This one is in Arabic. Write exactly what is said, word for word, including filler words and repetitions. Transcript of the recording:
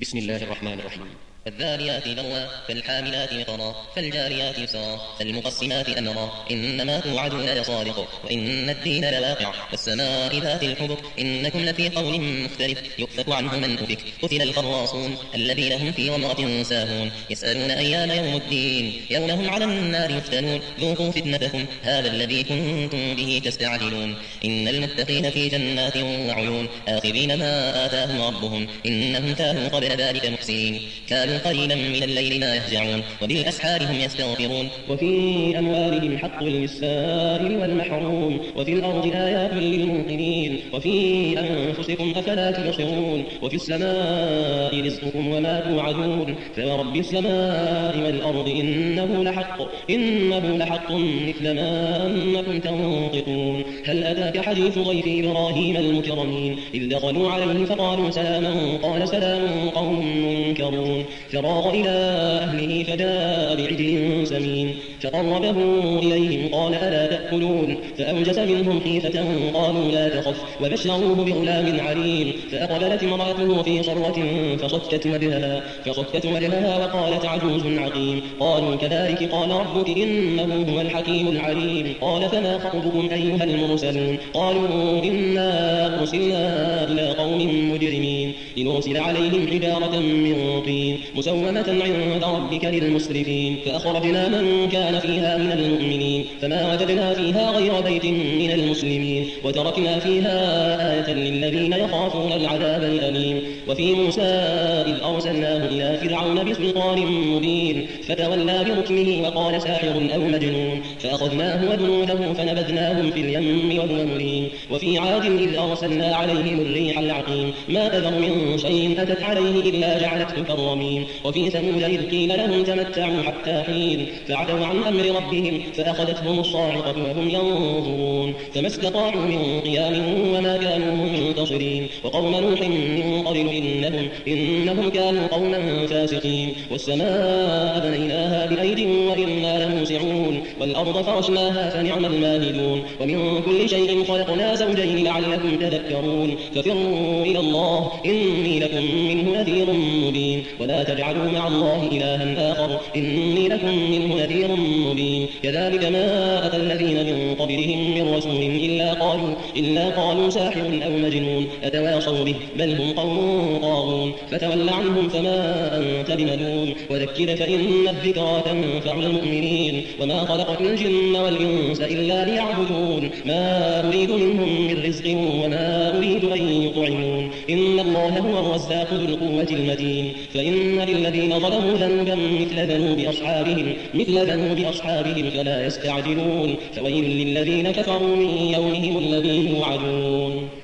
بسم الله الرحمن الرحيم. فالذاريات ذروا فالحاملات وقرا فالجاريات يسرا فالمقسمات أمرا إنما توعدون لصادق وإن الدين لواقع والسماء ذات الحبك إنكم لفي قول مختلف يؤفك عنه من أفك قتل الخراصون الذين هم في غمرة ساهون يسألون أيان يوم الدين يوم هم على النار يفتنون ذوقوا فتنتكم هذا الذي كنتم به تستعجلون إن المتقين في جنات وعيون آخذين ما آتاهم ربهم إنهم كانوا قبل ذلك محسنين كانوا قليلا من الليل ما يهجعون وبالأسحار هم يستغفرون وفي أموالهم حق للسائل والمحروم وفي الأرض آيات للموقنين وفي أنفسكم أفلا تبصرون وفي السماء رزقكم وما توعدون فورب السماء والأرض إنه لحق إنه لحق مثل ما أنكم تنطقون هل أتاك حديث ضيف إبراهيم المكرمين إذ دخلوا عليه فقالوا سلاما قال سلام قوم منكرون فراغ إلى أهله فجاء بعجل سمين فقربه إليهم قال ألا تأكلون فأوجس منهم خيفة قالوا لا تخف وبشروه بغلام عليم فأقبلت امرأته في صرة فصكت وجهها فصكت وجهها وقالت عجوز عقيم قالوا كذلك قال ربك إنه هو الحكيم العليم قال فما خطبكم أيها المرسلون قالوا إنا أرسلنا إلى قوم مجرمين لنرسل عليهم حجارة من طين مسومة عند ربك للمسرفين فأخرجنا من كان فيها من المؤمنين فما وجدنا فيها غير بيت من المسلمين وتركنا فيها آية للذين يخافون العذاب الأليم وفي موسى إذ أرسلناه إلى فرعون بسلطان مبين فتولى بركنه وقال ساحر أو مجنون فأخذناه وجنوده فنبذناهم في اليم وهو مليم وفي عاد إذ أرسلنا عليهم الريح العقيم ما تذر من شيء أتت عليه إلا جعلته كالرميم وفي ثمود إذ قيل لهم تمتعوا حتى حين فعتوا عن أمر ربهم فأخذتهم الصاعقة وهم ينظرون فما استطاعوا من قيام وما كانوا منتصرين وقوم نوح من قبل إنهم, إنهم كانوا قوما فاسقين والسماء بنيناها بأيد وإنا لموسعون والأرض فرشناها فنعم الماهدون ومن كل شيء خلقنا زوجين لعلكم تذكرون ففروا إلى الله إني لكم منه نذير مبين ولا تجعلوا مع الله إلها آخر إني لكم منه نذير مبين كذلك ما أتى الذين من قبلهم من رسول إلا قالوا, إلا قالوا ساحر أو مجنون أتواصوا به بل هم قوم طاغون فتول عنهم فما أنت بملوم وذكر فإن الذكرى تنفع المؤمنين وما خلقت الجن والإنس إلا ليعبدون ما أريد منهم من رزق وما أريد أن يطعمون إن الله هو الرزاق ذو القوة المتين فإن للذين ظلموا ذنوبا مثل ذنوب أصحابهم مثل ذنوب أصحابهم فلا يستعجلون فويل للذين كفروا من يومهم الذي يوعدون.